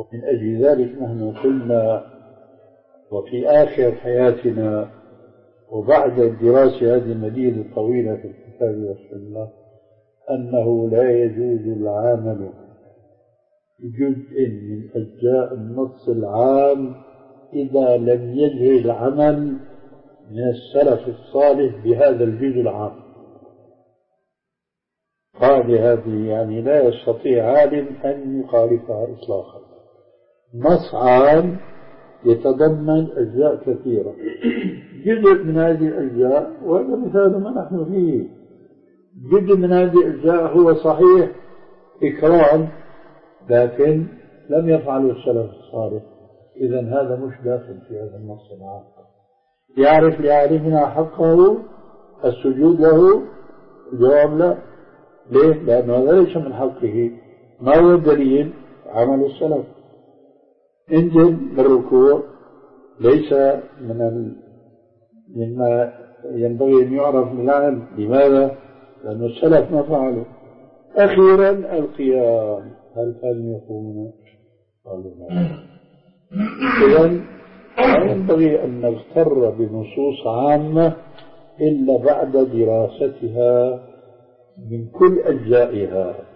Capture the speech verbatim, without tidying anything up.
ومن أجل ذلك نحن قلنا وفي آخر حياتنا وبعد الدراسة هذه المدينة الطويلة في الكتاب والسنة أنه لا يجوز العمل بجزء من أجزاء النص العام إذا لم يجري العمل من السلف الصالح بهذا الجزء العام. قال هذه يعني لا يستطيع عالم أن يخالفها إطلاقا. نص عام يتضمن أجزاء كثيرة، جزء من هذه الأجزاء وهذا مثال ما نحن فيه، جزء من هذه الأجزاء هو صحيح إكرام لكن لم يفعله السلف الصالح، إذن هذا مش داخل في هذا النص العام. يعرف لعالمنا حقه السجود له؟ الجواب لا. ليه؟ لأنه هذا ليس من حقه. ما هو الدليل؟ عمل السلف. انزل بالركوع ليس من ال... مما ينبغي أن يعرف من العلم. لماذا؟ لأن السلف ما فعله. أخيرا القيام، هل كانوا يقومون؟ قالوا لا. إذن لا ينبغي أن نغتر بنصوص عامة إلا بعد دراستها من كل أجزائها.